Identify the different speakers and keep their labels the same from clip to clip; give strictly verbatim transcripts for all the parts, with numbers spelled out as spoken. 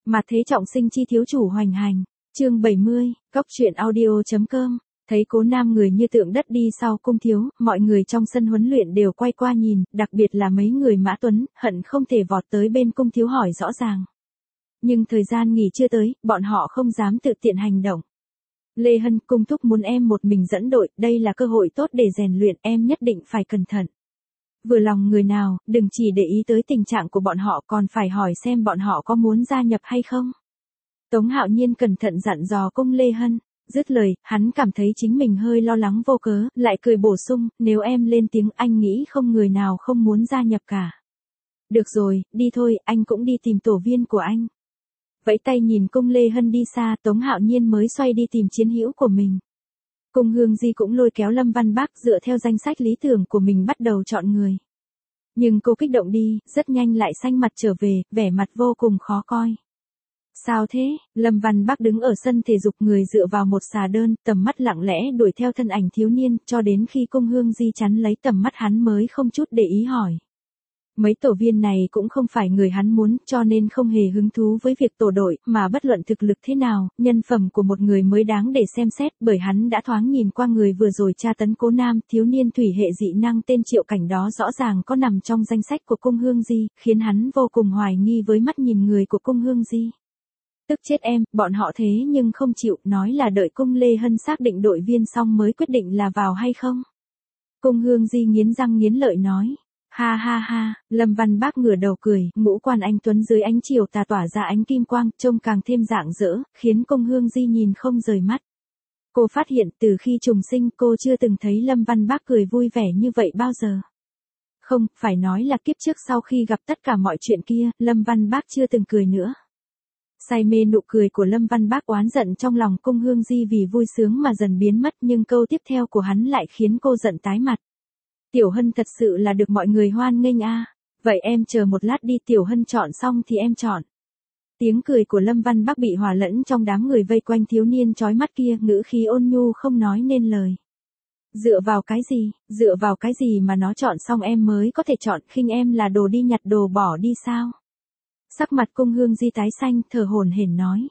Speaker 1: Mà thế trọng sinh chi thiếu chủ hoành hành. Chương bảy mươi, Cóc truyện audio chấm com. Thấy Cố Nam người như tượng đất đi sau cung thiếu, mọi người trong sân huấn luyện đều quay qua nhìn, đặc biệt là mấy người Mã Tuấn, hận không thể vọt tới bên cung thiếu hỏi rõ ràng. Nhưng thời gian nghỉ chưa tới, bọn họ không dám tự tiện hành động. Lê Hân, cung thúc muốn em một mình dẫn đội, đây là cơ hội tốt để rèn luyện, em nhất định phải cẩn thận. Vừa lòng người nào, đừng chỉ để ý tới tình trạng của bọn họ, còn phải hỏi xem bọn họ có muốn gia nhập hay không. Tống Hạo Nhiên cẩn thận dặn dò cung Lê Hân. Dứt lời, hắn cảm thấy chính mình hơi lo lắng vô cớ, lại cười bổ sung, nếu em lên tiếng anh nghĩ không người nào không muốn gia nhập cả. Được rồi, đi thôi, anh cũng đi tìm tổ viên của anh. Vẫy tay nhìn cung Lê Hân đi xa, Tống Hạo Nhiên mới xoay đi tìm chiến hữu của mình. Cung Hương Di cũng lôi kéo Lâm Văn Bác dựa theo danh sách lý tưởng của mình bắt đầu chọn người. Nhưng cô kích động đi, rất nhanh lại xanh mặt trở về, vẻ mặt vô cùng khó coi. Sao thế? Lâm Văn Bác đứng ở sân thể dục người dựa vào một xà đơn, tầm mắt lặng lẽ đuổi theo thân ảnh thiếu niên, cho đến khi Cung Hương Di chắn lấy tầm mắt hắn mới không chút để ý hỏi. Mấy tổ viên này cũng không phải người hắn muốn, cho nên không hề hứng thú với việc tổ đội, mà bất luận thực lực thế nào, nhân phẩm của một người mới đáng để xem xét, bởi hắn đã thoáng nhìn qua người vừa rồi tra tấn Cố Nam, thiếu niên thủy hệ dị năng tên Triệu Cảnh đó rõ ràng có nằm trong danh sách của Cung Hương Di, khiến hắn vô cùng hoài nghi với mắt nhìn người của Cung Hương Di. Tức chết em, bọn họ thế nhưng không chịu, nói là đợi cung Lê Hân xác định đội viên xong mới quyết định là vào hay không. Cung Hương Di nghiến răng nghiến lợi nói. Ha ha ha, Lâm Văn Bác ngửa đầu cười, ngũ quan anh tuấn dưới ánh chiều tà tỏa ra ánh kim quang, trông càng thêm rạng rỡ, khiến Cung Hương Di nhìn không rời mắt. Cô phát hiện từ khi trùng sinh cô chưa từng thấy Lâm Văn Bác cười vui vẻ như vậy bao giờ. Không, phải nói là kiếp trước sau khi gặp tất cả mọi chuyện kia, Lâm Văn Bác chưa từng cười nữa. Say mê nụ cười của Lâm Văn Bác oán giận trong lòng Cung Hương Di vì vui sướng mà dần biến mất, nhưng câu tiếp theo của hắn lại khiến cô giận tái mặt. Tiểu Hân thật sự là được mọi người hoan nghênh a. À. Vậy em chờ một lát đi, Tiểu Hân chọn xong thì em chọn. Tiếng cười của Lâm Văn Bác bị hòa lẫn trong đám người vây quanh thiếu niên chói mắt kia, ngữ khí ôn nhu không nói nên lời. Dựa vào cái gì, dựa vào cái gì mà nó chọn xong em mới có thể chọn, khinh em là đồ đi nhặt đồ bỏ đi sao? Sắc mặt Cung Hương Di tái xanh, thở hổn hển nói.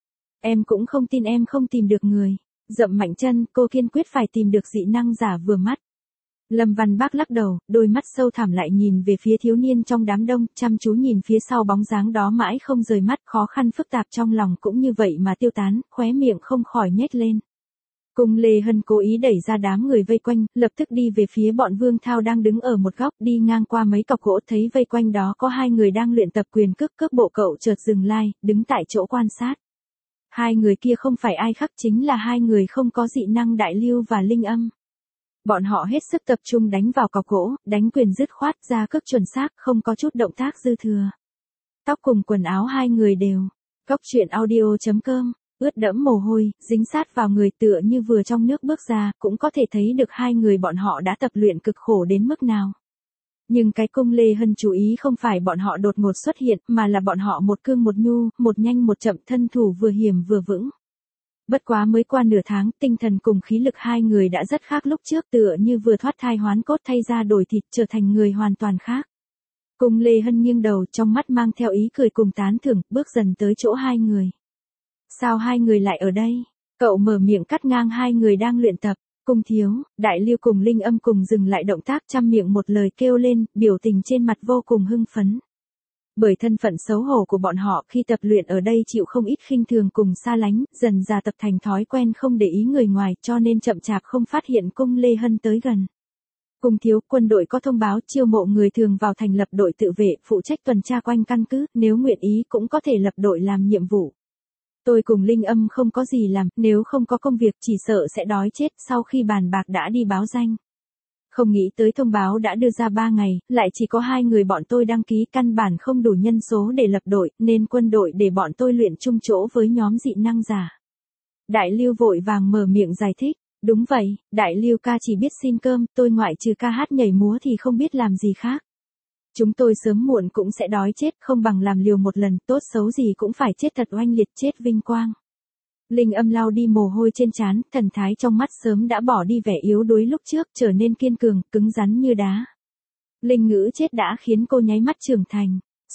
Speaker 1: Em cũng không tin em không tìm được người. Dậm mạnh chân, cô kiên quyết phải tìm được dị năng giả vừa mắt. Lâm Văn Bác lắc đầu, đôi mắt sâu thẳm lại nhìn về phía thiếu niên trong đám đông, chăm chú nhìn phía sau bóng dáng đó mãi không rời mắt, khó khăn phức tạp trong lòng cũng như vậy mà tiêu tán, khóe miệng không khỏi nhếch lên. Cung Lê Hân cố ý đẩy ra đám người vây quanh, lập tức đi về phía bọn Vương Thao đang đứng ở một góc, đi ngang qua mấy cọc gỗ thấy vây quanh đó có hai người đang luyện tập quyền cước, cước bộ cậu chợt dừng lại, đứng tại chỗ quan sát. Hai người kia không phải ai khác, chính là hai người không có dị năng Đại Lưu và Linh Âm. Bọn họ hết sức tập trung đánh vào cọc gỗ, đánh quyền dứt khoát, ra cước chuẩn xác, không có chút động tác dư thừa. Tóc cùng quần áo hai người đều. Cóc truyện audio chấm com. Ướt đẫm mồ hôi, dính sát vào người tựa như vừa trong nước bước ra, cũng có thể thấy được hai người bọn họ đã tập luyện cực khổ đến mức nào. Nhưng cái Cung Lê Hân chú ý không phải bọn họ đột ngột xuất hiện, mà là bọn họ một cương một nhu, một nhanh một chậm, thân thủ vừa hiểm vừa vững. Bất quá mới qua nửa tháng, tinh thần cùng khí lực hai người đã rất khác lúc trước, tựa như vừa thoát thai hoán cốt thay ra đổi thịt, trở thành người hoàn toàn khác. Cung Lê Hân nghiêng đầu, trong mắt mang theo ý cười cùng tán thưởng, bước dần tới chỗ hai người. Sao hai người lại ở đây? Cậu mở miệng cắt ngang hai người đang luyện tập. Cung thiếu, Đại Lưu cùng Linh Âm cùng dừng lại động tác, chăm miệng một lời kêu lên, biểu tình trên mặt vô cùng hưng phấn. Bởi thân phận xấu hổ của bọn họ khi tập luyện ở đây chịu không ít khinh thường cùng xa lánh, dần dà tập thành thói quen không để ý người ngoài, cho nên chậm chạp không phát hiện Cung Lê Hân tới gần. Cung thiếu, quân đội có thông báo chiêu mộ người thường vào thành lập đội tự vệ, phụ trách tuần tra quanh căn cứ, nếu nguyện ý cũng có thể lập đội làm nhiệm vụ. Tôi cùng Linh Âm không có gì làm, nếu không có công việc chỉ sợ sẽ đói chết, sau khi bàn bạc đã đi báo danh. Không nghĩ tới thông báo đã đưa ra ba ngày, lại chỉ có hai người bọn tôi đăng ký, căn bản không đủ nhân số để lập đội, nên quân đội để bọn tôi luyện chung chỗ với nhóm dị năng giả. Đại Lưu vội vàng mở miệng giải thích, đúng vậy, Đại Lưu ca chỉ biết xin cơm, tôi ngoại trừ ca hát nhảy múa thì không biết làm gì khác. Chúng tôi sớm muộn cũng sẽ đói chết, không bằng làm liều một lần, tốt xấu gì cũng phải chết thật oanh liệt, chết vinh quang. Linh Âm lau đi mồ hôi trên trán, thần thái trong mắt sớm đã bỏ đi vẻ yếu đuối lúc trước, trở nên kiên cường, cứng rắn như đá. Linh Ngữ chết đã khiến cô nháy mắt trưởng thành.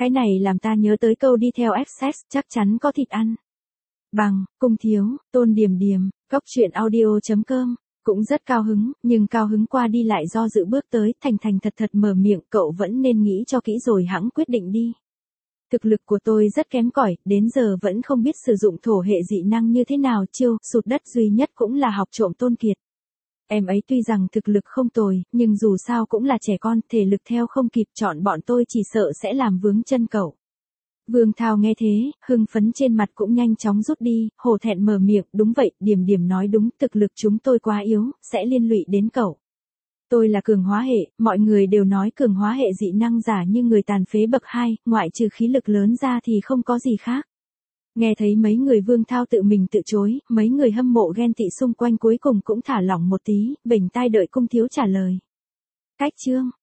Speaker 1: Cái này làm ta nhớ tới câu đi theo Essex chắc chắn có thịt ăn. Bằng, Cung Thiếu, Tôn Điềm Điềm, Cốc truyện audio.com. Cũng rất cao hứng, nhưng cao hứng qua đi lại do dự bước tới, thành thành thật thật mở miệng, cậu vẫn nên nghĩ cho kỹ rồi hẵng quyết định đi. Thực lực của tôi rất kém cỏi, đến giờ vẫn không biết sử dụng thổ hệ dị năng như thế nào, chiêu sụt đất duy nhất cũng là học trộm Tôn Kiệt. Em ấy tuy rằng thực lực không tồi, nhưng dù sao cũng là trẻ con, thể lực theo không kịp, chọn bọn tôi chỉ sợ sẽ làm vướng chân cậu. Vương Thao nghe thế, hưng phấn trên mặt cũng nhanh chóng rút đi, hổ thẹn mở miệng, đúng vậy, Điềm Điềm nói đúng, thực lực chúng tôi quá yếu, sẽ liên lụy đến cậu. Tôi là cường hóa hệ, mọi người đều nói cường hóa hệ dị năng giả như người tàn phế bậc hai, ngoại trừ khí lực lớn ra thì không có gì khác. Nghe thấy mấy người Vương Thao tự mình tự chối, mấy người hâm mộ ghen tị xung quanh cuối cùng cũng thả lỏng một tí, bình tai đợi Cung Thiếu trả lời. Cách chương